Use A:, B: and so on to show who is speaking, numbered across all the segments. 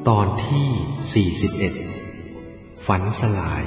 A: ตอนที่41ฝันสลาย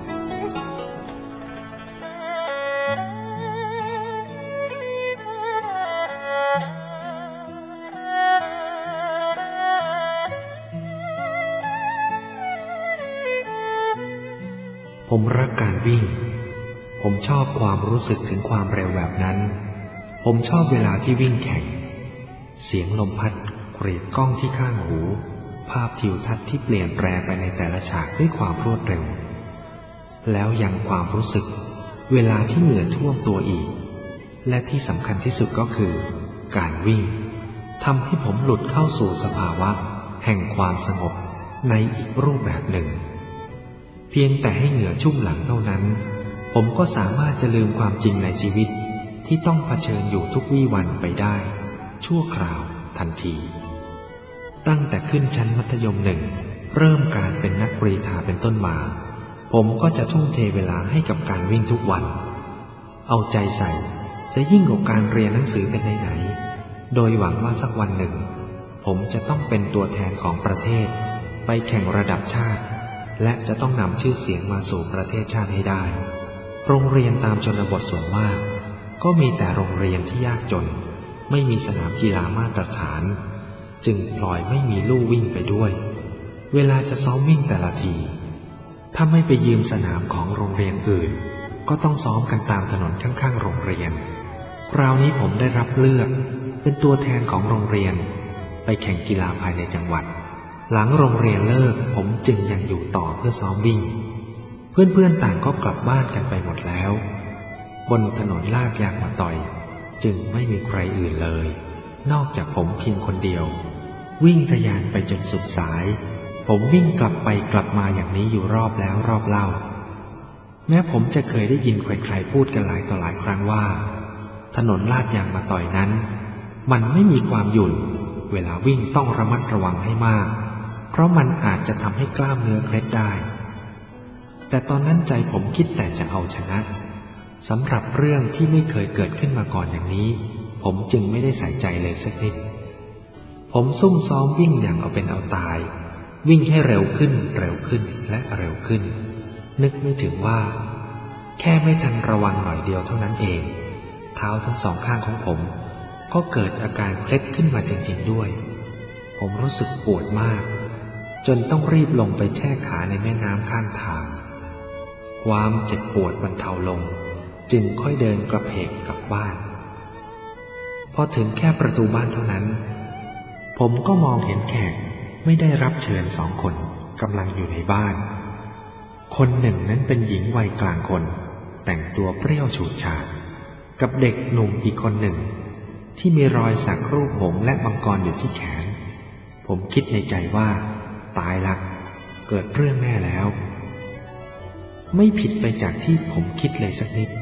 A: ผมรักการวิ่งผมชอบความรู้สึกถึงความเร็วแบบนั้นผมชอบเวลาที่วิ่งแข่งเสียงลมพัดกรีดก้องที่ข้างหูภาพทิวทัศน์ที่เปลี่ยนแปลงไปในแต่ละฉากด้วยความรวดเร็วแล้วยังความรู้สึกเวลาที่เหงื่อท่วมตัวอีกและที่สำคัญที่สุดก็คือการวิ่งทำให้ผมหลุดเข้าสู่สภาวะแห่งความสงบในอีกรูปแบบหนึ่งเพียงแต่ให้เหงื่อชุ่มหลังเท่านั้นผมก็สามารถจะลืมความจริงในชีวิตที่ต้องเผชิญอยู่ทุกวี่วันไปได้ชั่วคราวทันทีตั้งแต่ขึ้นชั้นมัธยมหนึ่งเริ่มการเป็นนักกรีฑาเป็นต้นมาผมก็จะทุ่มเทเวลาให้กับการวิ่งทุกวันเอาใจใส่จะยิ่งกว่าการเรียนหนังสือเป็นไหนๆโดยหวังว่าสักวันหนึ่งผมจะต้องเป็นตัวแทนของประเทศไปแข่งระดับชาติและจะต้องนำชื่อเสียงมาสู่ประเทศชาติให้ได้โรงเรียนตามชนบทส่วนมากก็มีแต่โรงเรียนที่ยากจนไม่มีสนามกีฬามาตรฐานจึงพลอยไม่มีลู่วิ่งไปด้วยเวลาจะซ้อมวิ่งแต่ละทีถ้าไม่ไปยืมสนามของโรงเรียนอื่นก็ต้องซ้อมกันตามถนนข้างๆโรงเรียนคราวนี้ผมได้รับเลือกเป็นตัวแทนของโรงเรียนไปแข่งกีฬาภายในจังหวัดหลังโรงเรียนเลิกผมจึงยังอยู่ต่อเพื่อซ้อมวิ่งเพื่อนๆต่างก็กลับบ้านกันไปหมดแล้วบนถนนลาดยางมะตอยจึงไม่มีใครอื่นเลยนอกจากผมเพียงคนเดียววิ่งทะยานไปจนสุดสายผมวิ่งกลับไปกลับมาอย่างนี้อยู่รอบแล้วรอบเล่าแม้ผมจะเคยได้ยินใครๆพูดกันหลายต่อหลายครั้งว่าถนนลาดยางมะตอยนั้นมันไม่มีความหยุ่นเวลาวิ่งต้องระมัดระวังให้มากเพราะมันอาจจะทำให้กล้ามเนื้อเคล็ดได้แต่ตอนนั้นใจผมคิดแต่จะเอาชนะสำหรับเรื่องที่ไม่เคยเกิดขึ้นมาก่อนอย่างนี้ผมจึงไม่ได้ใส่ใจเลยสักนิดผมซุ่มซ้อมวิ่งอย่างเอาเป็นเอาตายวิ่งให้เร็วขึ้นเร็วขึ้นและเร็วขึ้นนึกไม่ถึงว่าแค่ไม่ทันระวังหน่อยเดียวเท่านั้นเองเท้าทั้งสองข้างของผมก็เกิดอาการเคล็ดขึ้นมาจริงๆด้วยผมรู้สึกปวดมากจนต้องรีบลงไปแช่ขาในแม่น้ำข้างทางความเจ็บปวดบรรเทาลงจึงค่อยเดินกระเพกกลับบ้านพอถึงแค่ประตูบ้านเท่านั้นผมก็มองเห็นแขกไม่ได้รับเชิญ2 คนกำลังอยู่ในบ้านคนหนึ่งนั้นเป็นหญิงวัยกลางคนแต่งตัวเปรี้ยวฉูดฉาดกับเด็กหนุ่มอีกคนหนึ่งที่มีรอยสักรูปหงส์และมังกรอยู่ที่แขนผมคิดในใจว่าตายละเกิดเรื่องแน่แล้วไม่ผิดไปจากที่ผมคิดเลยสักนิด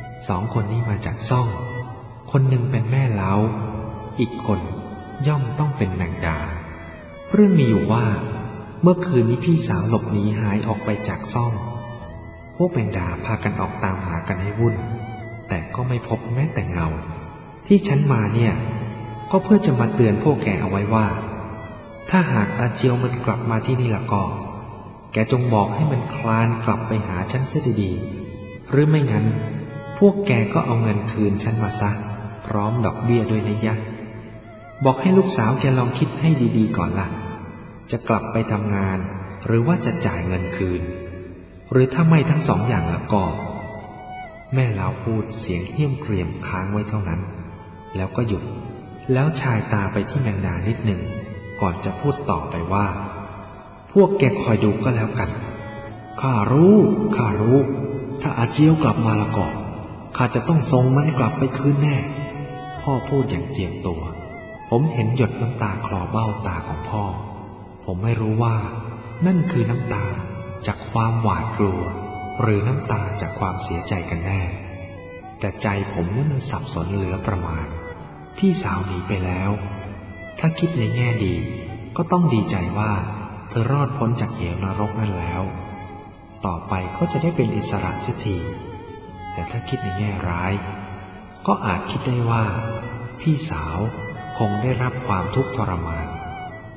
A: 2 คนนี้มาจากซ่องคนหนึ่งเป็นแม่เล้าอีกคนย่อมต้องเป็นแมงดาเรื่องมีอยู่ว่าเมื่อคืนนี้พี่สาวหลบหนีหายออกไปจากซ่องพวกแมงดาพากันออกตามหากันให้วุ่นแต่ก็ไม่พบแม้แต่เงาที่ฉันมาเนี่ยก็เพื่อจะมาเตือนพวกแกเอาไว้ว่าถ้าหากอาเจียวมันกลับมาที่นี่ละก็แกจงบอกให้มันคลานกลับไปหาฉันเสียดีๆหรือไม่งั้นพวกแกก็เอาเงินคืนฉันมาซะพร้อมดอกเบี้ยด้วยนะยะบอกให้ลูกสาวแกลองคิดให้ดีๆก่อนล่ะจะกลับไปทำงานหรือว่าจะจ่ายเงินคืนหรือถ้าไม่ทั้ง2 อย่างละก็แม่เล้าพูดเสียงเหี้ยมเกรียมค้างไว้เท่านั้นแล้วก็หยุดแล้วชายตาไปที่แมงดานิดหนึ่งก่อนจะพูดต่อไปว่าพวกแกคอยดูก็แล้วกันข้ารู้ถ้าอาเจียวกลับมาละก็ข้าจะต้องส่งมันกลับไปคืนแน่พ่อพูดอย่างเจียมตัวผมเห็นหยดน้ำตาคลอเบ้าตาของพ่อผมไม่รู้ว่านั่นคือน้ำตาจากความหวาดกลัวหรือน้ำตาจากความเสียใจกันแน่แต่ใจผมนั้นมันสับสนเหลือประมาณพี่สาวหนีไปแล้วถ้าคิดในแง่ดีก็ต้องดีใจว่าเธอรอดพ้นจากเหวนรกนั่นแล้วต่อไปก็จะได้เป็นอิสระเสียทีแต่ถ้าคิดในแง่ร้ายก็อาจคิดได้ว่าพี่สาวคงได้รับความทุกข์ทรมาน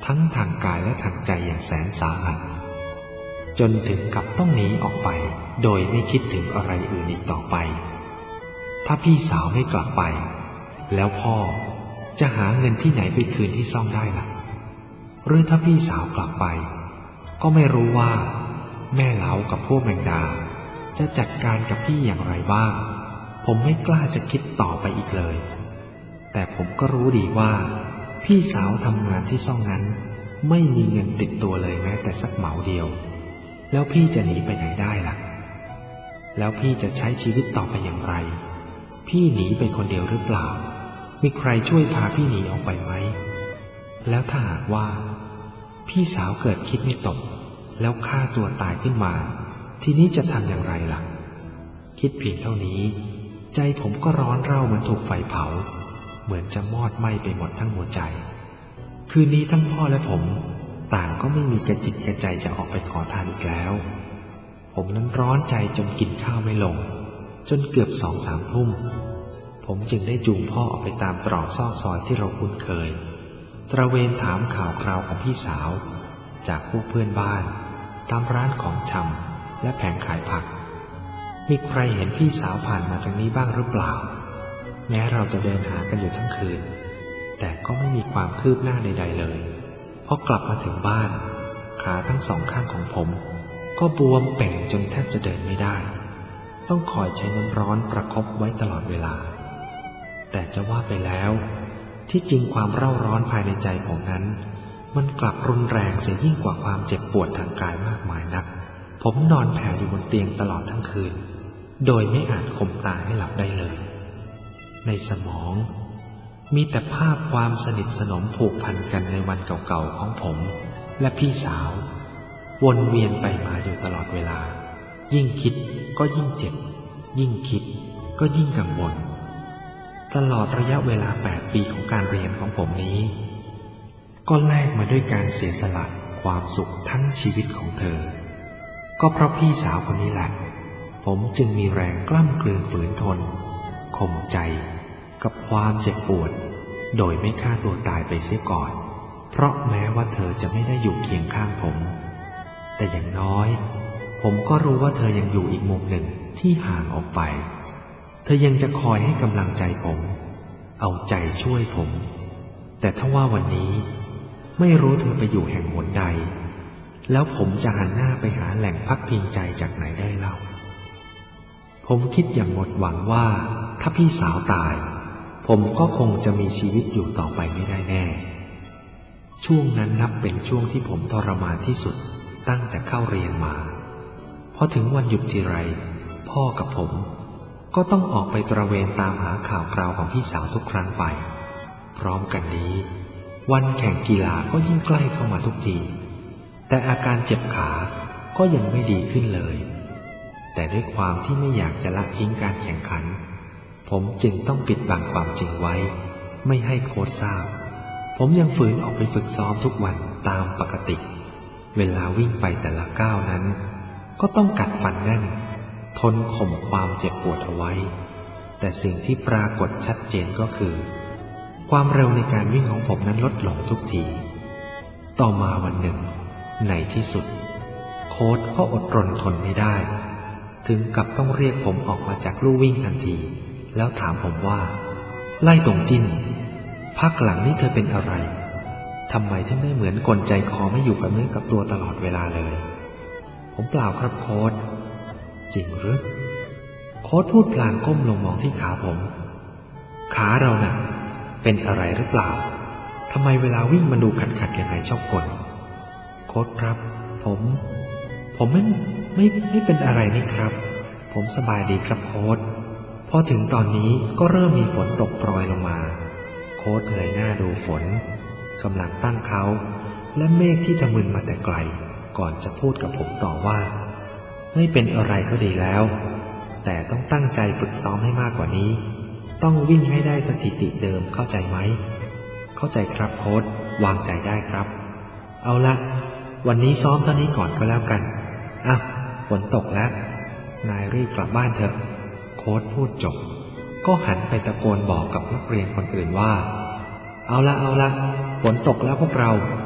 A: ทั้งทางกายและทางใจอย่างแสนสาหัสจนถึงกับต้องหนีออกไปโดยไม่คิดถึงอะไรอื่นอีกต่อไปถ้าพี่สาวไม่กลับไปแล้วพ่อจะหาเงินที่ไหนไปคืนที่ซ่องได้ล่ะหรือถ้าพี่สาวกลับไปก็ไม่รู้ว่าแม่เล้ากับพวกแมงดาจะจัดการกับพี่อย่างไรบ้างผมไม่กล้าจะคิดต่อไปอีกเลยแต่ผมก็รู้ดีว่าพี่สาวทำงานที่ซ่องนั้นไม่มีเงินติดตัวเลยแม้แต่สักเหมาเดียวแล้วพี่จะหนีไปไหนได้ล่ะแล้วพี่จะใช้ชีวิตต่อไปอย่างไรพี่หนีไปคนเดียวหรือเปล่ามีใครช่วยพาพี่หนีออกไปไหมแล้วถ้าหากว่าพี่สาวเกิดคิดไม่ตกแล้วฆ่าตัวตายขึ้นมาทีนี้จะทำอย่างไรล่ะคิดเพียงเท่านี้ใจผมก็ร้อนเร่าเหมือนถูกไฟเผาเหมือนจะมอดไหม้ไปหมดทั้งหัวใจคืนนี้ทั้งพ่อและผมต่างก็ไม่มีกระจิตกระใจจะออกไปขอทานอีกแล้วผมนั้นร้อนใจจนกินข้าวไม่ลงจนเกือบ2-3 ทุ่มผมจึงได้จูงพ่อออกไปตามตรอกซอกซอยที่เราคุ้นเคยตระเวนถามข่าวคราวของพี่สาวจากพวกเพื่อนบ้านตามร้านของชำและแผงขายผักมีใครเห็นพี่สาวผ่านมาทางนี้บ้างหรือเปล่าแม้เราจะเดินหากันอยู่ทั้งคืนแต่ก็ไม่มีความคืบหน้าใดๆเลยพอกลับมาถึงบ้านขาทั้งสองข้างของผมก็บวมเป่งจนแทบจะเดินไม่ได้ต้องคอยใช้น้ำร้อนประคบไว้ตลอดเวลาแต่จะว่าไปแล้วที่จริงความเร่าร้อนภายในใจผมนั้นมันกลับรุนแรงเสียยิ่งกว่าความเจ็บปวดทางกายมากมายนักผมนอนแผ่อยู่บนเตียงตลอดทั้งคืนโดยไม่อาจข่มตาให้หลับได้เลยในสมองมีแต่ภาพความสนิทสนมผูกพันกันในวันเก่าๆของผมและพี่สาววนเวียนไปมาอยู่ตลอดเวลายิ่งคิดก็ยิ่งเจ็บยิ่งคิดก็ยิ่งกังวลตลอดระยะเวลา8 ปีของการเรียนของผมนี้ก็แลกมาด้วยการเสียสละความสุขทั้งชีวิตของเธอก็เพราะพี่สาวคนนี้แหละผมจึงมีแรงกล้ำกลืนฝืนทนข่มใจกับความเจ็บปวดโดยไม่ฆ่าตัวตายไปเสียก่อนเพราะแม้ว่าเธอจะไม่ได้อยู่เคียงข้างผมแต่อย่างน้อยผมก็รู้ว่าเธอยังอยู่อีกมุมหนึ่งที่ห่างออกไปเธอยังจะคอยให้กำลังใจผมเอาใจช่วยผมแต่ถ้าว่าวันนี้ไม่รู้เธอไปอยู่แห่งหนใดแล้วผมจะหันหน้าไปหาแหล่งพักพิงใจจากไหนได้เล่าผมคิดอย่างหมดหวังว่าถ้าพี่สาวตายผมก็คงจะมีชีวิตอยู่ต่อไปไม่ได้แน่ช่วงนั้นนับเป็นช่วงที่ผมทรมานที่สุดตั้งแต่เข้าเรียนมาพอถึงวันหยุดทีไรพ่อกับผมก็ต้องออกไปตระเวนตามหาข่าวคราวของพี่สาวทุกครั้งไปพร้อมกันนี้วันแข่งกีฬาก็ยิ่งใกล้เข้ามาทุกทีแต่อาการเจ็บขาก็ยังไม่ดีขึ้นเลยแต่ด้วยความที่ไม่อยากจะละทิ้งการแข่งขันผมจึงต้องปิดบังความจริงไว้ไม่ให้โค้ชทราบผมยังฝืนออกไปฝึกซ้อมทุกวันตามปกติเวลาวิ่งไปแต่ละก้าวนั้นก็ต้องกัดฟันแน่นทนข่มความเจ็บปวดเอาไว้แต่สิ่งที่ปรากฏชัดเจนก็คือความเร็วในการวิ่งของผมนั้นลดลงทุกทีต่อมาวันหนึ่งในที่สุดโค้ชก็อดรนทนไม่ได้ถึงกับต้องเรียกผมออกมาจากลู่วิ่งทันทีแล้วถามผมว่าไล่ตรงจิ้นพักหลังนี่เธอเป็นอะไรทำไมถึงไม่เหมือนคนใจคอไม่อยู่กับเนื้อกับตัวตลอดเวลาเลยผมเปล่าครับโค้ชจริงหรือโค้ชพูดพลางก้มลงมองที่ขาผมขาเราน่ะเป็นอะไรหรือเปล่าทำไมเวลาวิ่งมันดูขัดยังไงชอบกลโค้ชครับผมไม่เป็นอะไรนี่ครับผมสบายดีครับโค้ชพอถึงตอนนี้ก็เริ่มมีฝนตกโปรยลงมาโค้ชเงยหน้าดูฝนกำลังตั้งเขาและเมฆที่ทะมึนมาแต่ไกลก่อนจะพูดกับผมต่อว่าไม่เป็นอะไรก็ดีแล้วแต่ต้องตั้งใจฝึกซ้อมให้มากกว่านี้ต้องวิ่งให้ได้สถิติเดิมเข้าใจไหมเข้าใจครับโค้ชวางใจได้ครับเอาละวันนี้ซ้อมเท่านี้ก่อนก็แล้วกันอ้าวฝนตกแล้วนายรีบกลับบ้านเถอะโค้ชพูดจบก็หันไปตะโกนบอกกับนักเรียนคนอื่นว่าเอาละฝนตกแล้วพวกเรา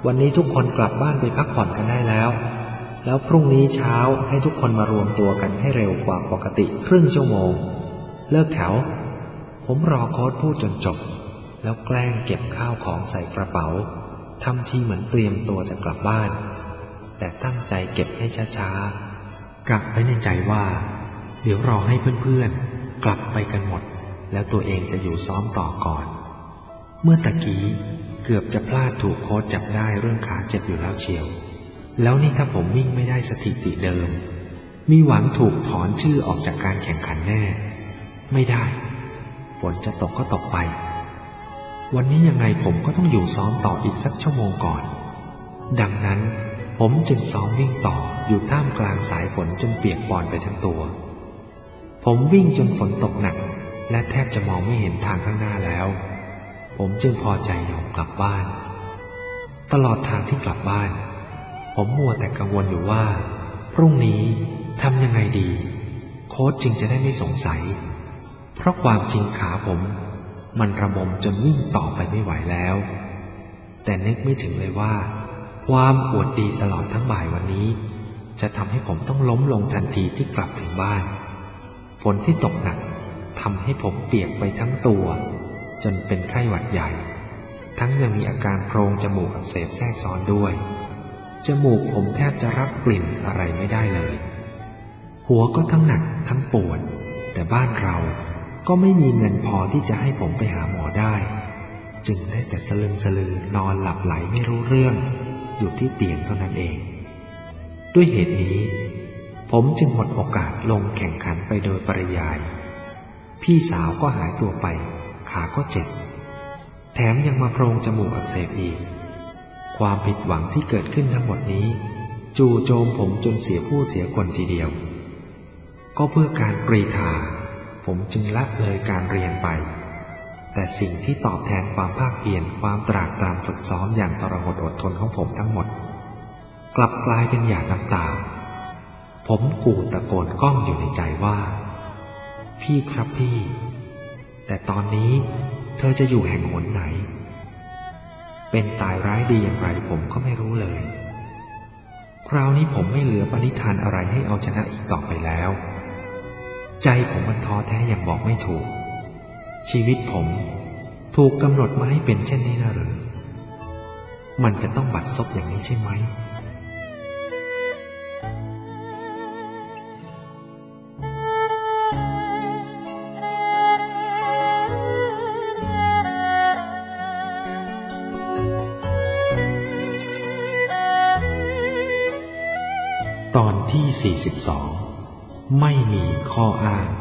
A: วันนี้ทุกคนกลับบ้านไปพักผ่อนกันได้แล้วพรุ่งนี้เช้าให้ทุกคนมารวมตัวกันให้เร็วกว่าปกติครึ่งชั่วโมงเลิกแถวผมรอโค้ชพูดจนจบแล้วแกล้งเก็บข้าวของใส่กระเป๋าทำทีเหมือนเตรียมตัวจะกลับบ้านแต่ตั้งใจเก็บให้ช้าๆกะไว้ในใจว่าเดี๋ยวรอให้เพื่อนๆกลับไปกันหมดแล้วตัวเองจะอยู่ซ้อมต่อก่อนเมื่อตะกี้เกือบจะพลาดถูกโค้ชจับได้เรื่องขาเจ็บอยู่แล้วเชียวแล้วนี่ถ้าผมวิ่งไม่ได้สถิติเดิมมีหวังถูกถอนชื่อออกจากการแข่งขันแน่ไม่ได้ฝนจะตกก็ตกไปวันนี้ยังไงผมก็ต้องอยู่ซ้อมต่ออีกสักชั่วโมงก่อนดังนั้นผมจึงซ้อมวิ่งต่ออยู่ท่ามกลางสายฝนจนเปียกปอนไปทั้งตัวผมวิ่งจนฝนตกหนักและแทบจะมองไม่เห็นทางข้างหน้าแล้วผมจึงพอใจยอมกลับบ้านตลอดทางที่กลับบ้านผมมัวแต่กังวลอยู่ว่าพรุ่งนี้ทำยังไงดีโค้ชจึงจะได้ไม่สงสัยเพราะความจริงขาผมมันระบมจนวิ่งต่อไปไม่ไหวแล้วแต่นึกไม่ถึงเลยว่าความอวดดีตลอดทั้งบ่ายวันนี้จะทำให้ผมต้องล้มลงทันทีที่กลับถึงบ้านฝนที่ตกหนักทำให้ผมเปียกไปทั้งตัวจนเป็นไข้หวัดใหญ่ทั้งยังมีอาการโพรงจมูกอักเสบแทรกซ้อนด้วยจมูกผมแทบจะรับกลิ่นอะไรไม่ได้เลยหัวก็ทั้งหนักทั้งปวดแต่บ้านเราก็ไม่มีเงินพอที่จะให้ผมไปหาหมอได้จึงได้แต่สลึมสลือนอนหลับไหลไม่รู้เรื่องอยู่ที่เตียงเท่านั้นเองด้วยเหตุนี้ผมจึงหมดโอกาสลงแข่งขันไปโดยปริยายพี่สาวก็หายตัวไปขาก็เจ็บแถมยังมาโพรงจมูกอักเสบอีกความผิดหวังที่เกิดขึ้นทั้งหมดนี้จู่โจมผมจนเสียผู้เสียคนทีเดียวก็เพื่อการกรีธาผมจึงละเลยการเรียนไปแต่สิ่งที่ตอบแทนความภาคเพียรความตรากตรำฝึกซ้อมอย่างทรหดอดทนของผมทั้งหมดกลับกลายเป็นหยาดน้ำตาผมกู่ตะโกนก้องอยู่ในใจว่าพี่ครับพี่แต่ตอนนี้เธอจะอยู่แห่งหนไหนเป็นตายร้ายดีอย่างไรผมก็ไม่รู้เลยคราวนี้ผมไม่เหลือปณิธานอะไรให้เอาชนะอีกต่อไปแล้วใจผมมันท้อแท้อย่างบอกไม่ถูกชีวิตผมถูกกำหนดมาให้เป็นเช่นนี้นะหรือมันจะต้องบัดซบอย่างนี้ใช่ไหมตอนที่42ไม่มีข้ออ้าง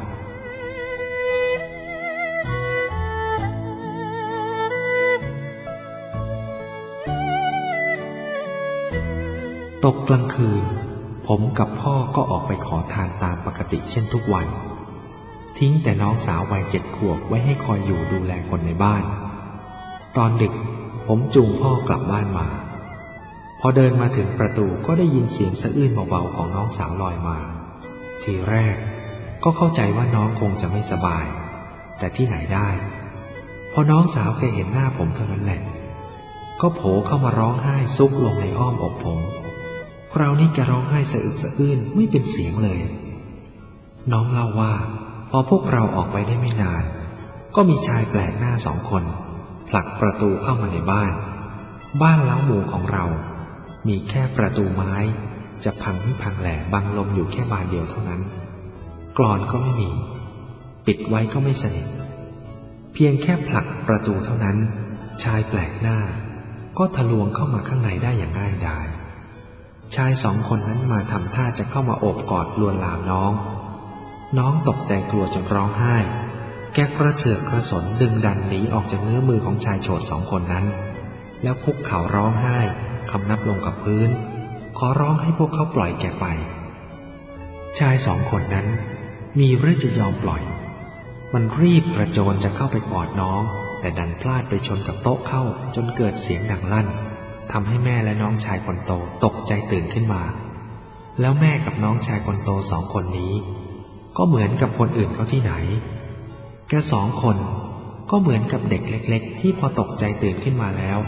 A: ตกกลางคืนผมกับพ่อก็ออกไปขอทานตามปกติเช่นทุกวันทิ้งแต่น้องสาววัย7 ขวบไว้ให้คอยอยู่ดูแลคนในบ้านตอนดึกผมจูงพ่อกลับบ้านมาพอเดินมาถึงประตูก็ได้ยินเสียงสะอื้นเบาๆของน้องสาวลอยมาทีแรกก็เข้าใจว่าน้องคงจะไม่สบายแต่ที่ไหนได้พอน้องสาวแกเห็นหน้าผมเท่านั้นแหละก็โผล่เข้ามาร้องไห้ซุกลงในอ้อมอกผมคราวนี้แกร้องไห้สะอึกสะอื้นไม่เป็นเสียงเลยน้องเล่าว่าพอพวกเราออกไปได้ไม่นานก็มีชายแปลกหน้า2 คนผลักประตูเข้ามาในบ้านเล้าหมูของเรามีแค่ประตูไม้จะพังไม่พังแหล่บังลมอยู่แค่บานเดียวเท่านั้นกลอนก็ไม่มีปิดไว้ก็ไม่สนิทเพียงแค่ผลักประตูเท่านั้นชายแปลกหน้าก็ทะลวงเข้ามาข้างในได้อย่างง่ายดายชาย2 คนนั้นมาทำท่าจะเข้ามาโอบกอดลวนลามน้องตกใจกลัวจนร้องไห้แกกระเสือกกระสนดึงดันหนีออกจากเงื้อมือของชายโฉด2 คนนั้นแล้วคุกเข่าร้องไห้คำนับลงกับพื้นขอร้องให้พวกเขาปล่อยแกไปชาย2 คนนั้นมีหรือจะยอมปล่อยมันรีบกระโจนจะเข้าไปกอดน้องแต่ดันพลาดไปชนกับโต๊ะเข้าจนเกิดเสียงดังลั่นทำให้แม่และน้องชายคนโตตกใจตื่นขึ้นมาแล้วแม่กับน้องชายคนโต2 คนนี้ก็เหมือนกับคนอื่นเขาที่ไหนแก2 คนก็เหมือนกับเด็กเล็กๆที่พอตกใจตื่นขึ้นมาแล้ว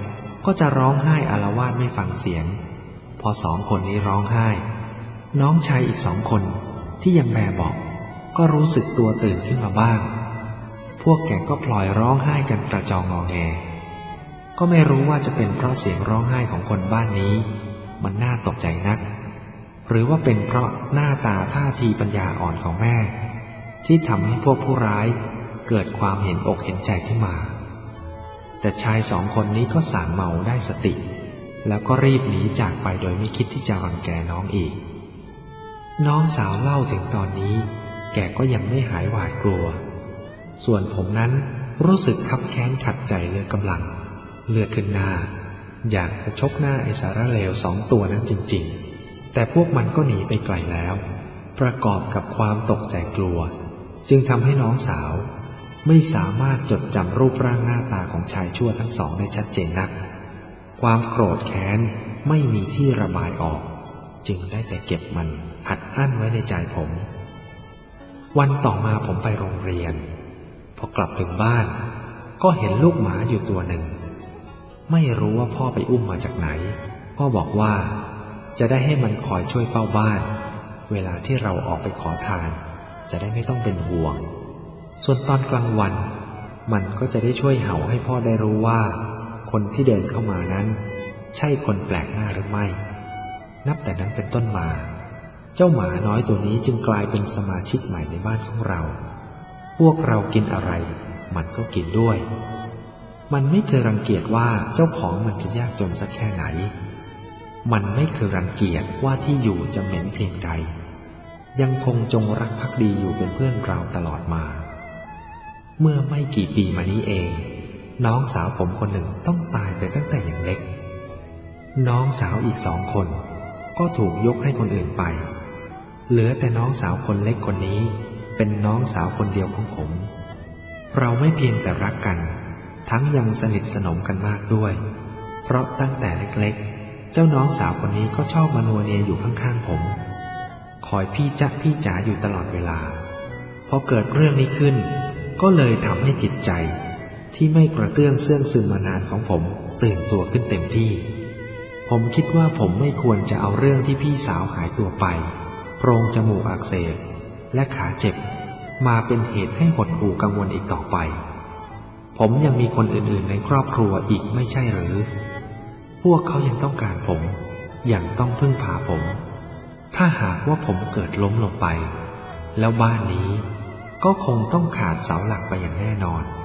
A: ก็จะร้องไห้อาละวาดไม่ฟังเสียงพอสองคนนี้ร้องไห้น้องชายอีก2 คนที่ยังแบเบาะก็รู้สึกตัวตื่นขึ้นมาบ้างพวกแกก็พลอยร้องไห้กันกระจองงอแงก็ไม่รู้ว่าจะเป็นเพราะเสียงร้องไห้ของคนบ้านนี้มันน่าตกใจนักหรือว่าเป็นเพราะหน้าตาท่าทีปัญญาอ่อนของแม่ที่ทำให้พวกผู้ร้ายเกิดความเห็นอกเห็นใจขึ้นมาแต่ชาย2 คนนี้ก็ส่างเมาได้สติแล้วก็รีบหนีจากไปโดยไม่คิดที่จะรังแกน้องอีกน้องสาวเล่าถึงตอนนี้แกก็ยังไม่หายหวาดกลัวส่วนผมนั้นรู้สึกคับแค้นขัดใจเหลือกำลังเลือดขึ้นหน้าอยากจะชกหน้าไอ้สารเลว2 ตัวนั้นจริงๆแต่พวกมันก็หนีไปไกลแล้วประกอบกับความตกใจกลัวจึงทำให้น้องสาวไม่สามารถจดจำรูปร่างหน้าตาของชายชั่วทั้ง2ได้ชัดเจนนักความโกรธแค้นไม่มีที่ระบายออกจึงได้แต่เก็บมันอัดอั้นไว้ในใจผมวันต่อมาผมไปโรงเรียนพอกลับถึงบ้านก็เห็นลูกหมาอยู่ตัวหนึ่งไม่รู้ว่าพ่อไปอุ้มมาจากไหนพ่อบอกว่าจะได้ให้มันคอยช่วยเฝ้าบ้านเวลาที่เราออกไปขอทานจะได้ไม่ต้องเป็นห่วงส่วนตอนกลางวันมันก็จะได้ช่วยเห่าให้พ่อได้รู้ว่าคนที่เดินเข้ามานั้นใช่คนแปลกหน้าหรือไม่นับแต่นั้นเป็นต้นมาเจ้าหมาน้อยตัวนี้จึงกลายเป็นสมาชิกใหม่ในบ้านของเราพวกเรากินอะไรมันก็กินด้วยมันไม่เคยรังเกียจว่าเจ้าของมันจะยากจนสักแค่ไหนมันไม่เคยรังเกียจว่าที่อยู่จะเหม็นเพียงใดยังคงจงรักภักดีอยู่เป็นเพื่อนเราตลอดมาเมื่อไม่กี่ปีมานี้เองน้องสาวผมคนหนึ่งต้องตายไปตั้งแต่ยังเล็กน้องสาวอีก2 คนก็ถูกยกให้คนอื่นไปเหลือแต่น้องสาวคนเล็กคนนี้เป็นน้องสาวคนเดียวของผมเราไม่เพียงแต่รักกันทั้งยังสนิทสนมกันมากด้วยเพราะตั้งแต่เล็กๆเจ้าน้องสาวคนนี้ก็ชอบมานัวเนียอยู่ข้างๆผมคอยพี่จ๊ะพี่จ๋าอยู่ตลอดเวลาพอเกิดเรื่องนี้ขึ้นก็เลยทำให้จิตใจที่ไม่กระเตื้องเสื่องซึมมานานของผมตื่นตัวขึ้นเต็มที่ผมคิดว่าผมไม่ควรจะเอาเรื่องที่พี่สาวหายตัวไปโพรงจมูกอักเสบและขาเจ็บมาเป็นเหตุให้หดหู่กังวลอีกต่อไปผมยังมีคนอื่นๆในครอบครัวอีกไม่ใช่หรือพวกเขายังต้องการผมยังต้องพึ่งพาผมถ้าหากว่าผมเกิดล้มลงไปแล้วบ้านนี้ก็คงต้องขาดเสาหลักไปอย่างแน่นอน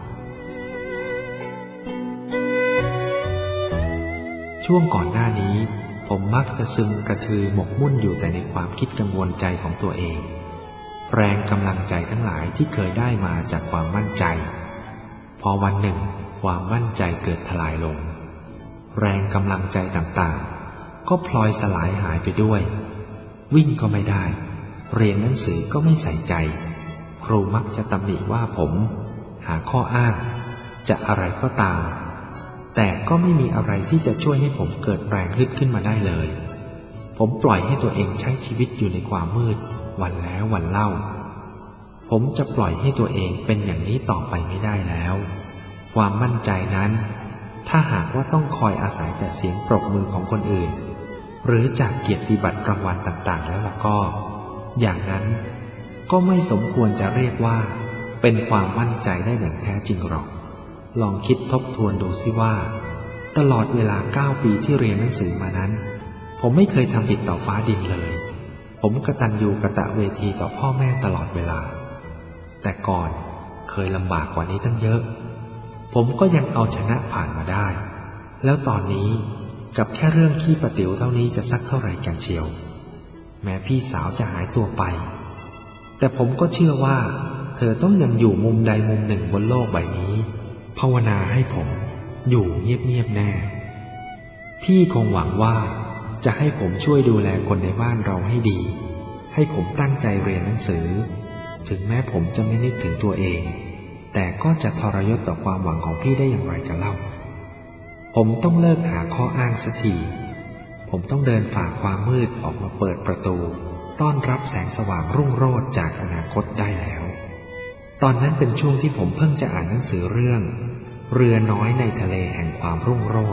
A: ช่วงก่อนหน้านี้ผมมักจะซึมกระทือหมกมุ่นอยู่แต่ในความคิดกังวลใจของตัวเองแรงกำลังใจทั้งหลายที่เคยได้มาจากความมั่นใจพอวันหนึ่งความมั่นใจเกิดทลายลงแรงกำลังใจต่างๆก็พลอยสลายหายไปด้วยวิ่งก็ไม่ได้เรียนหนังสือก็ไม่ใส่ใจครูมักจะตำหนิว่าผมหาข้ออ้างจะอะไรก็ตามแต่ก็ไม่มีอะไรที่จะช่วยให้ผมเกิดแรงฮึดขึ้นมาได้เลยผมปล่อยให้ตัวเองใช้ชีวิตอยู่ในความมืดวันแล้ววันเล่าผมจะปล่อยให้ตัวเองเป็นอย่างนี้ต่อไปไม่ได้แล้วความมั่นใจนั้นถ้าหากว่าต้องคอยอาศัยแต่เสียงปรบมือของคนอื่นหรือจากเกียรติบัตรรางวัลต่างๆแล้วล่ะก็อย่างนั้นก็ไม่สมควรจะเรียกว่าเป็นความมั่นใจได้อย่างแท้จริงหรอกลองคิดทบทวนดูสิว่าตลอดเวลา9 ปีที่เรียนหนังสือมานั้นผมไม่เคยทำผิดต่อฟ้าดินเลยผมกตัญญูกตเวทีต่อพ่อแม่ตลอดเวลาแต่ก่อนเคยลำบากกว่านี้ตั้งเยอะผมก็ยังเอาชนะผ่านมาได้แล้วตอนนี้กับแค่เรื่องขี้ประติ๋วเท่านี้จะสักเท่าไหร่กันเชียวแม้พี่สาวจะหายตัวไปแต่ผมก็เชื่อว่าเธอต้องยังอยู่มุมใดมุมหนึ่งบนโลกใบนี้ภาวนาให้ผมอยู่เงียบๆแน่พี่คงหวังว่าจะให้ผมช่วยดูแลคนในบ้านเราให้ดีให้ผมตั้งใจเรียนหนังสือถึงแม้ผมจะไม่นึกถึงตัวเองแต่ก็จะทรยศต่อความหวังของพี่ได้อย่างไรกันเล่าผมต้องเลิกหาข้ออ้างสักทีผมต้องเดินฝ่าความมืดออกมาเปิดประตูต้อนรับแสงสว่างรุ่งโรจน์จากอนาคตได้แล้วตอนนั้นเป็นช่วงที่ผมเพิ่งจะอ่านหนังสือเรื่องเรือน้อยในทะเลแห่งความรุ่งโรจน์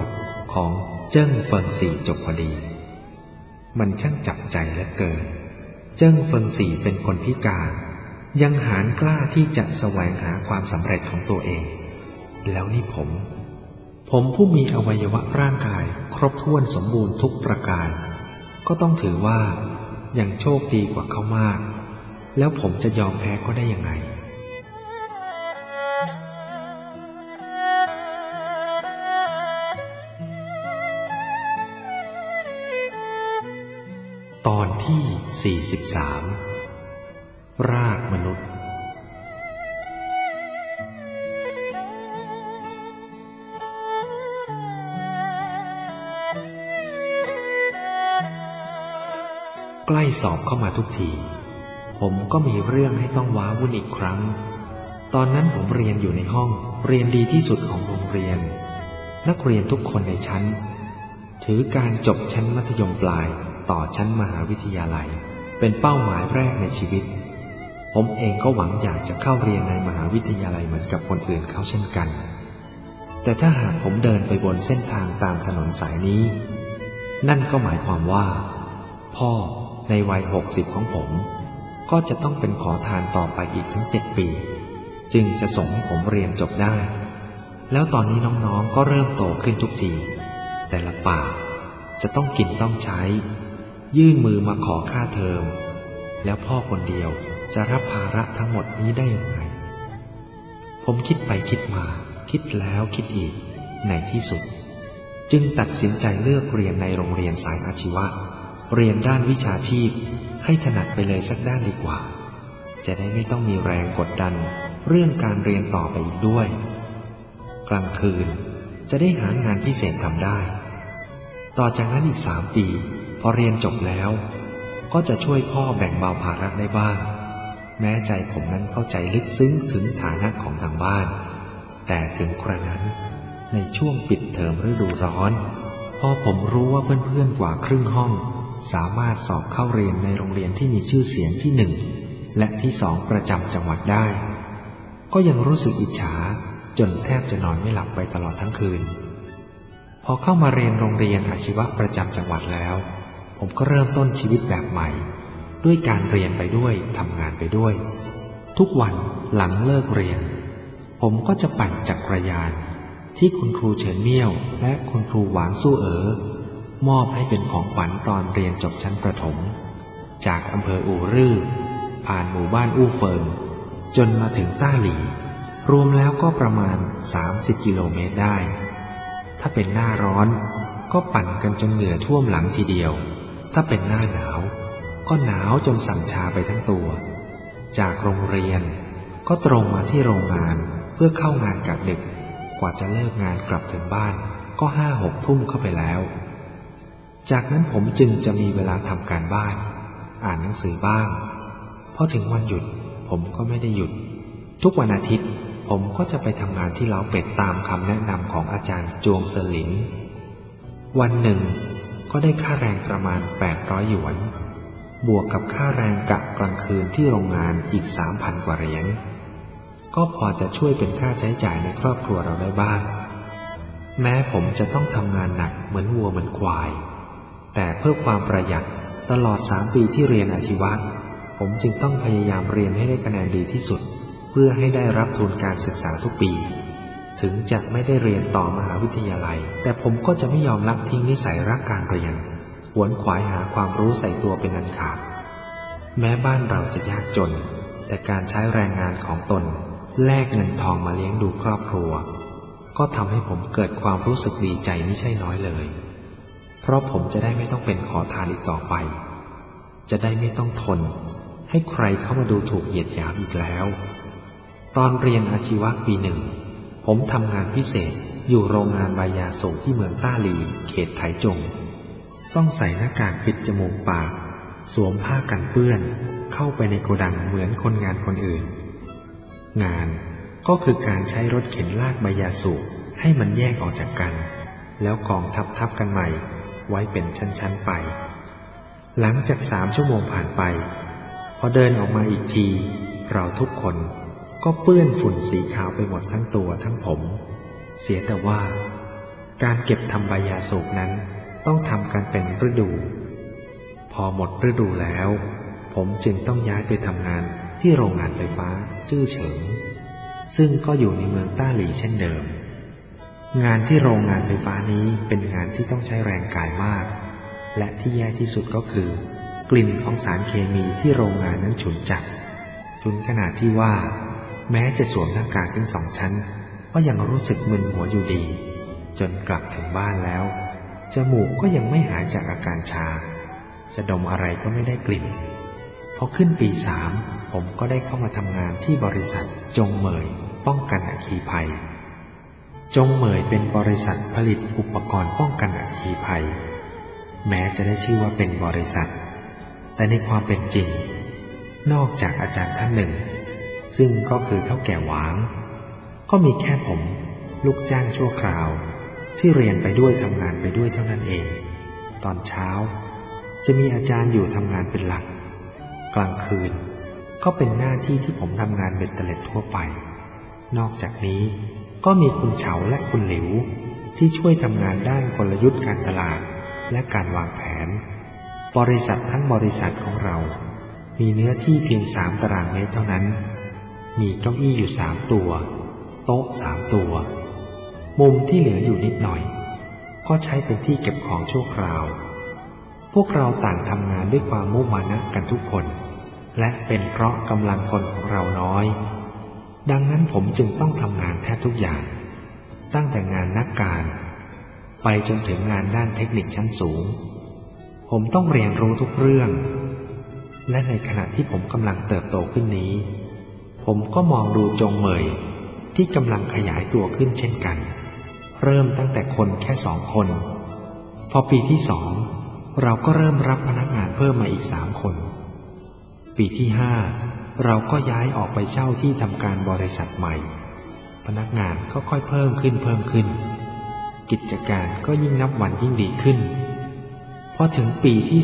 A: ของเจิ้งเฟิงสี่จบพอดีมันช่างจับใจเหลือเกินเจิ้งเฟิงสี่เป็นคนพิการยังหาญกล้าที่จะแสวงหาความสำเร็จของตัวเองแล้วนี่ผมผู้มีอวัยวะร่างกายครบถ้วนสมบูรณ์ทุกประการก็ต้องถือว่ายังโชคดีกว่าเขามากแล้วผมจะยอมแพ้ก็ได้ยังไงตอนที่43รากมนุษย์ใกล้สอบเข้ามาทุกทีผมก็มีเรื่องให้ต้องว้าวุ่นอีกครั้งตอนนั้นผมเรียนอยู่ในห้องเรียนดีที่สุดของโรงเรียนนักเรียนทุกคนในชั้นถือการจบชั้นมัธยมปลายต่อชั้นมหาวิทยาลัยเป็นเป้าหมายแรกในชีวิตผมเองก็หวังอยากจะเข้าเรียนในมหาวิทยาลัยเหมือนกับคนอื่นเขาเช่นกันแต่ถ้าหากผมเดินไปบนเส้นทางตามถนนสายนี้นั่นก็หมายความว่าพ่อในวัย60ของผมก็จะต้องเป็นขอทานต่อไปอีกถึง7 ปีจึงจะส่งให้ผมเรียนจบได้แล้วตอนนี้น้องๆก็เริ่มโตขึ้นทุกทีแต่ละปากจะต้องกินต้องใช้ยื่นมือมาขอค่าเทอมแล้วพ่อคนเดียวจะรับภาระทั้งหมดนี้ได้อย่างไรผมคิดไปคิดมาคิดแล้วคิดอีกในที่สุดจึงตัดสินใจเลือกเรียนในโรงเรียนสายอาชีวะเรียนด้านวิชาชีพให้ถนัดไปเลยสักด้านดีกว่าจะได้ไม่ต้องมีแรงกดดันเรื่องการเรียนต่อไปอีกด้วยกลางคืนจะได้หางานพิเศษทำได้ต่อจากนั้นอีก3 ปีพอเรียนจบแล้วก็จะช่วยพ่อแบ่งเบาภาระได้บ้างแม้ใจผมนั้นเข้าใจลึกซึ้งถึงฐานะของทางบ้านแต่ถึงกระนั้นในช่วงปิดเทอมฤดูร้อนพอผมรู้ว่าเพื่อนๆกว่าครึ่งห้องสามารถสอบเข้าเรียนในโรงเรียนที่มีชื่อเสียงที่1และที่2ประจำจังหวัดได้ก็ยังรู้สึกอิจฉาจนแทบจะนอนไม่หลับไปตลอดทั้งคืนพอเข้ามาเรียนโรงเรียนอาชีวะประจำจังหวัดแล้วผมก็เริ่มต้นชีวิตแบบใหม่ด้วยการเรียนไปด้วยทำงานไปด้วยทุกวันหลังเลิกเรียนผมก็จะปั่นจักรยานที่คุณครูเฉินเมี่ยวและคุณครูหวานสู้มอบให้เป็นของขวัญตอนเรียนจบชั้นประถมจากอำเภออู่รือผ่านหมู่บ้านอู้เฟิงจนมาถึงต้าหลีรวมแล้วก็ประมาณ30 กิโลเมตรได้ถ้าเป็นหน้าร้อนก็ปั่นกันจนเหงื่อท่วมหลังทีเดียวถ้าเป็นหน้าหนาวก็หนาวจนสั่นชาไปทั้งตัวจากโรงเรียนก็ตรงมาที่โรงงานเพื่อเข้างานกะดึกกว่าจะเลิกงานกลับถึงบ้านก็5-6 ทุ่มเข้าไปแล้วจากนั้นผมจึงจะมีเวลาทำการบ้านอ่านหนังสือบ้างพอถึงวันหยุดผมก็ไม่ได้หยุดทุกวันอาทิตย์ผมก็จะไปทำงานที่เล้าเป็ดตามคำแนะนำของอาจารย์จวงเซอหลินวันหนึ่งก็ได้ค่าแรงประมาณ800 หยวนบวกกับค่าแรงกะกลางคืนที่โรงงานอีก 3,000 กว่าเหรียญก็พอจะช่วยเป็นค่าใช้จ่ายในครอบครัวเราได้บ้างแม้ผมจะต้องทำงานหนักเหมือนวัวเหมือนควายแต่เพื่อความประหยัดตลอด3 ปีที่เรียนอาชีวะผมจึงต้องพยายามเรียนให้ได้คะแนนดีที่สุดเพื่อให้ได้รับทุนการศึกษาทุกปีถึงจะไม่ได้เรียนต่อมหาวิทยาลัยแต่ผมก็จะไม่ยอมละทิ้งนิสัยรักการเรียนขวนขวายหาความรู้ใส่ตัวเป็นอันขาดแม้บ้านเราจะยากจนแต่การใช้แรงงานของตนแลกเงินทองมาเลี้ยงดูครอบครัวก็ทำให้ผมเกิดความรู้สึกดีใจไม่ใช่น้อยเลยเพราะผมจะได้ไม่ต้องเป็นขอทานอีกต่อไปจะได้ไม่ต้องทนให้ใครเข้ามาดูถูกเหยียดหยามอีกแล้วตอนเรียนอาชีวะปี 1ผมทำงานพิเศษอยู่โรงงานใบยาสูงที่เมืองต้าหลีเขตไถจงต้องใส่หน้ากากปิดจมูกปากสวมผ้ากันเปื้อนเข้าไปในโกดังเหมือนคนงานคนอื่นงานก็คือการใช้รถเข็นลากใบยาสูบให้มันแยกออกจากกันแล้วกองทับกันใหม่ไว้เป็นชั้นๆไปหลังจาก3 ชั่วโมงผ่านไปพอเดินออกมาอีกทีเราทุกคนก็เปื้อนฝุ่นสีขาวไปหมดทั้งตัวทั้งผมเสียแต่ว่าการเก็บทำใบยาสูบนั้นต้องทำกันเป็นฤดูพอหมดฤดูแล้วผมจึงต้องย้ายไปทำงานที่โรงงานไฟฟ้าจื้อเฉิงซึ่งก็อยู่ในเมืองต้าหลี่เช่นเดิมงานที่โรงงานไฟฟ้านี้เป็นงานที่ต้องใช้แรงกายมากและที่แย่ที่สุดก็คือกลิ่นของสารเคมีที่โรงงานนั้นฉุนจัดจนขนาดที่ว่าแม้จะสวมหน้ากากถึง2 ชั้นก็ยังรู้สึกมึนหัวอยู่ดีจนกลับถึงบ้านแล้วจมูกก็ยังไม่หายจากอาการชาจะดมอะไรก็ไม่ได้กลิ่นพอขึ้นปี 3ผมก็ได้เข้ามาทำงานที่บริษัทจงเหมยป้องกันอัคคีภัยจงเหมยเป็นบริษัทผลิตอุปกรณ์ป้องกันอัคคีภัยแม้จะได้ชื่อว่าเป็นบริษัทแต่ในความเป็นจริงนอกจากอาจารย์ท่านหนึ่งซึ่งก็คือเฒ่าแก่หวางก็มีแค่ผมลูกจ้างชั่วคราวที่เรียนไปด้วยทำงานไปด้วยเท่านั้นเองตอนเช้าจะมีอาจารย์อยู่ทำงานเป็นหลักกลางคืนก็เป็นหน้าที่ที่ผมทำงานเบ็ดเตล็ดทั่วไปนอกจากนี้ก็มีคุณเฉาและคุณหลิวที่ช่วยทำงานด้านกลยุทธ์การตลาดและการวางแผนบริษัททั้งบริษัทของเรามีเนื้อที่เพียง3 ตารางเมตรเท่านั้นมีเก้าอี้อยู่3 ตัวโต๊ะ3 ตัวมุมที่เหลืออยู่นิดหน่อยก็ใช้เป็นที่เก็บของชั่วคราวพวกเราต่างทำงานด้วยความมุมานะกันทุกคนและเป็นเพราะกำลังคนของเราน้อยดังนั้นผมจึงต้องทำงานแทบทุกอย่างตั้งแต่งานนักการไปจนถึงงานด้านเทคนิคชั้นสูงผมต้องเรียนรู้ทุกเรื่องและในขณะที่ผมกำลังเติบโตขึ้นนี้ผมก็มองดูจงเหมยที่กำลังขยายตัวขึ้นเช่นกันเริ่มตั้งแต่คนแค่2 คนพอปีที่2เราก็เริ่มรับพนักงานเพิ่มมาอีก3 คนปีที่5เราก็ย้ายออกไปเช่าที่ทำการบริษัทใหม่พนักงานก็ค่อยเพิ่มขึ้นกิจการก็ยิ่งนับวันยิ่งดีขึ้นพอถึงปีที่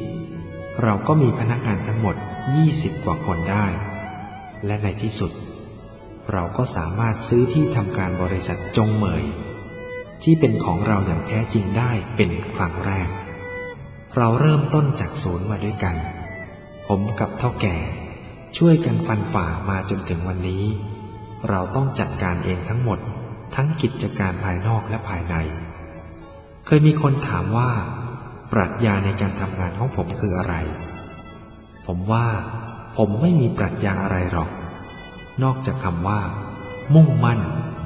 A: 10เราก็มีพนักงานทั้งหมด20 กว่าคนได้และในที่สุดเราก็สามารถซื้อที่ทำการบริษัทจงเหมยที่เป็นของเราอย่างแท้จริงได้เป็นครั้งแรกเราเริ่มต้นจากศูนย์มาด้วยกันผมกับเฒ่าแก่ช่วยกันฟันฝ่ามาจนถึงวันนี้เราต้องจัดการเองทั้งหมดทั้งกิจการภายนอกและภายในเคยมีคนถามว่าปรัชญาในการทำงานของผมคืออะไรผมว่าผมไม่มีปรัชญาอะไรหรอกนอกจากคำว่ามุ่งมั่น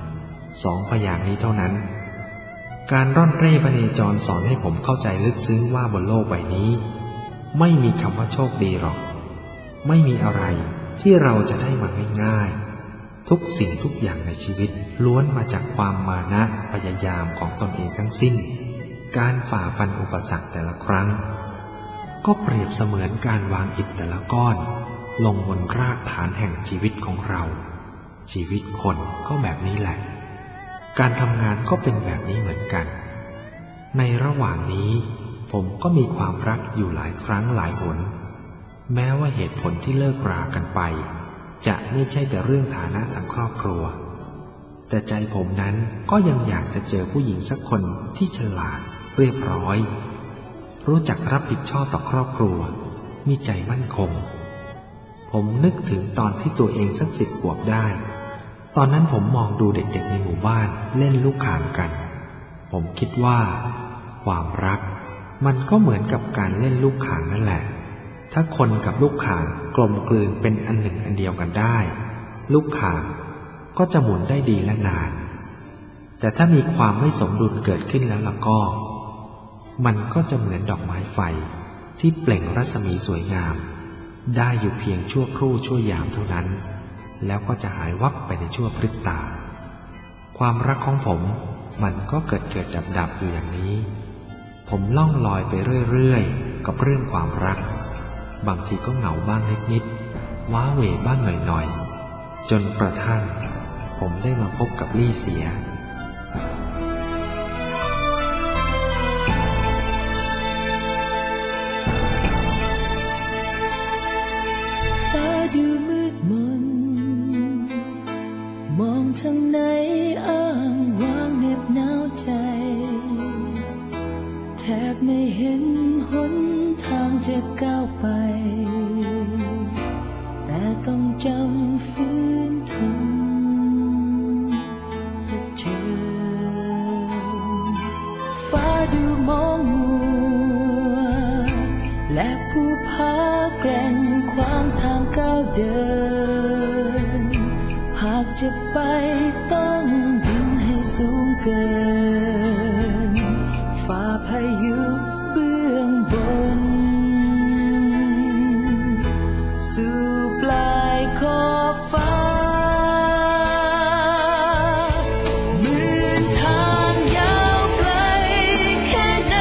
A: 2 พยางค์นี้เท่านั้นการร่อนเร่พเนจรสอนให้ผมเข้าใจลึกซึ้งว่าบนโลกใบนี้ไม่มีคำว่าโชคดีหรอกไม่มีอะไรที่เราจะได้มาง่ายๆทุกสิ่งทุกอย่างในชีวิตล้วนมาจากความมานะพยายามของตนเองทั้งสิ้นการฝ่าฟันอุปสรรคแต่ละครั้งก็เปรียบเสมือนการวางอิฐแต่ละก้อนลงบนรากฐานแห่งชีวิตของเราชีวิตคนก็แบบนี้แหละการทำงานก็เป็นแบบนี้เหมือนกันในระหว่างนี้ผมก็มีความรักอยู่หลายครั้งหลายหนแม้ว่าเหตุผลที่เลิกรากันไปจะไม่ใช่แต่เรื่องฐานะทางครอบครัวแต่ใจผมนั้นก็ยังอยากจะเจอผู้หญิงสักคนที่ฉลาดเรียบร้อยรู้จักรับผิดชอบต่อครอบครัวมีใจมั่นคงผมนึกถึงตอนที่ตัวเองสัก10 ขวบได้ตอนนั้นผมมองดูเด็กๆในหมู่บ้านเล่นลูกข่างกันผมคิดว่าความรักมันก็เหมือนกับการเล่นลูกข่างนั่นแหละถ้าคนกับลูกข่างกลมกลืนเป็นอันหนึ่งอันเดียวกันได้ลูกข่างก็จะหมุนได้ดีและนานแต่ถ้ามีความไม่สมดุลเกิดขึ้นแล้วล่ะก็มันก็จะเหมือนดอกไม้ไฟที่เปล่งรัศมีสวยงามได้อยู่เพียงชั่วครู่ชั่วยามเท่านั้นแล้วก็จะหายวับไปในชั่วพริบตาความรักของผมมันก็เกิดดับอยู่อย่างนี้ผมล่องลอยไปเรื่อยๆกับเรื่องความรักบางทีก็เหงาบ้างนิดๆว้าเหวบ้างหน่อยๆจนกระทั่งผมได้มาพบกับลี่เสีย
B: ฟ้าดูมืดมนมองทางไหนอ้างว้างเหน็บหนาวใจบไม่เห็นหนทางจะก้าวไปแต่ต้องจำฝืนทนและเจอฟ้าดูมองมัวและผู้พาแกร่งขวางทางก้าวเดินหากจะไปต้องบินให้สูงเกินฝ่าพายุเบื้องบนสู่ปลายขอบฟ้าหมื่นทางยาวไกลแค่ไหน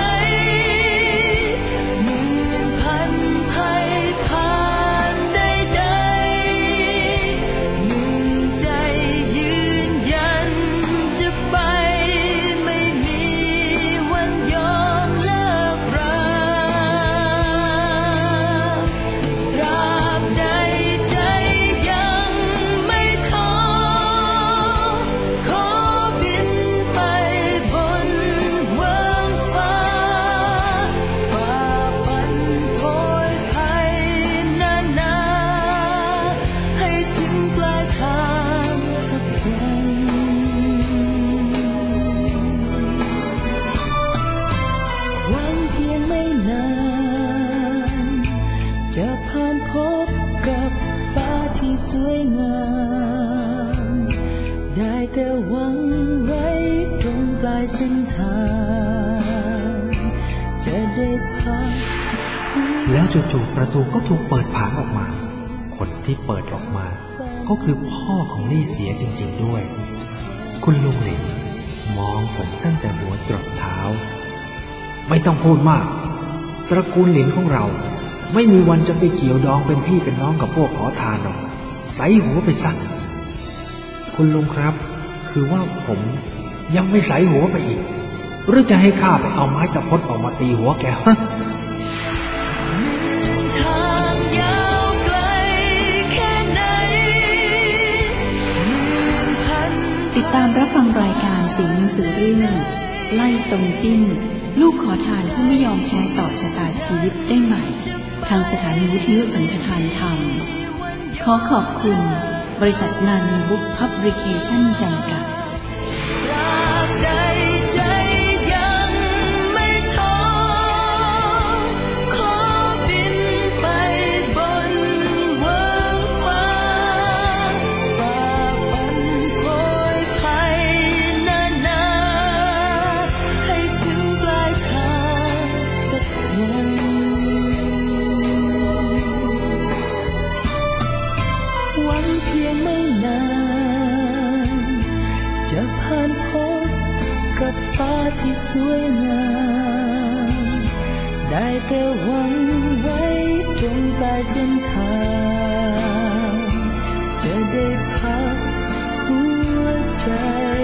B: หมื่นพันภัยผ่านใดๆหนึ่งใจยืนยันจะไปไม่มีวันยอมเลิกราตราบใดใจยังไม่ท้อขอบินไปบนเวิ้งฟ้าฝ่าฟันโผยภัยนานาให้ถึงปลายทางสักวันหวังเพียงไม่นานจะผ่านพบกับฟ้าที่สวยงามได้แต่หวังไว้ตรงปลายเส้นทางจะได้พัก
A: แล้วจู่ๆประตูก็ถูกเปิดผางออกมาคนที่เปิดออกมาก็คือพ่อของลี่เสียจริงๆด้วยคุณลุงหลินมองผมตั้งแต่หัวจรดเท้าไม่ต้องพูดมากตระกูลหลินของเราไม่มีวันจะไปเกี่ยวดองเป็นพี่เป็นน้องกับพวกขอทานหรอกใส่หัวไปซะคุณลุงครับคือว่าผมยังไม่ใส่หัวไปอีกหรือจะให้ข้าไปเอาไม้ตะพดออกมาตีหัวแกฮะ
B: ทางยาวไกลแค่ไหนหมื่นพัน
C: ติดตามรับฟังรายการเสียงหนังสือเรื่องไล่ตรงจิ้นลูกขอทานผู้ไม่ยอมแพ้ต่อชะตาชีวิตได้ใหม่ทางสถานีวิทยุสันทานธรรมขอขอบคุณบริษัทนันบุ๊กพับลิเคชั่นจำกัด
B: ตราบใดใจยังไม่ท้อขอบินไปบนเวิ้งฟ้าฝ่าฟันโผยภัยนานาให้ถึงปลายทางสักวันหวังเพียงไม่นานจะผ่านพบกับฟ้าที่สวยงามได้แต่หวังไว้ตรงปลายเส้นทางจะได้พักหัวใจ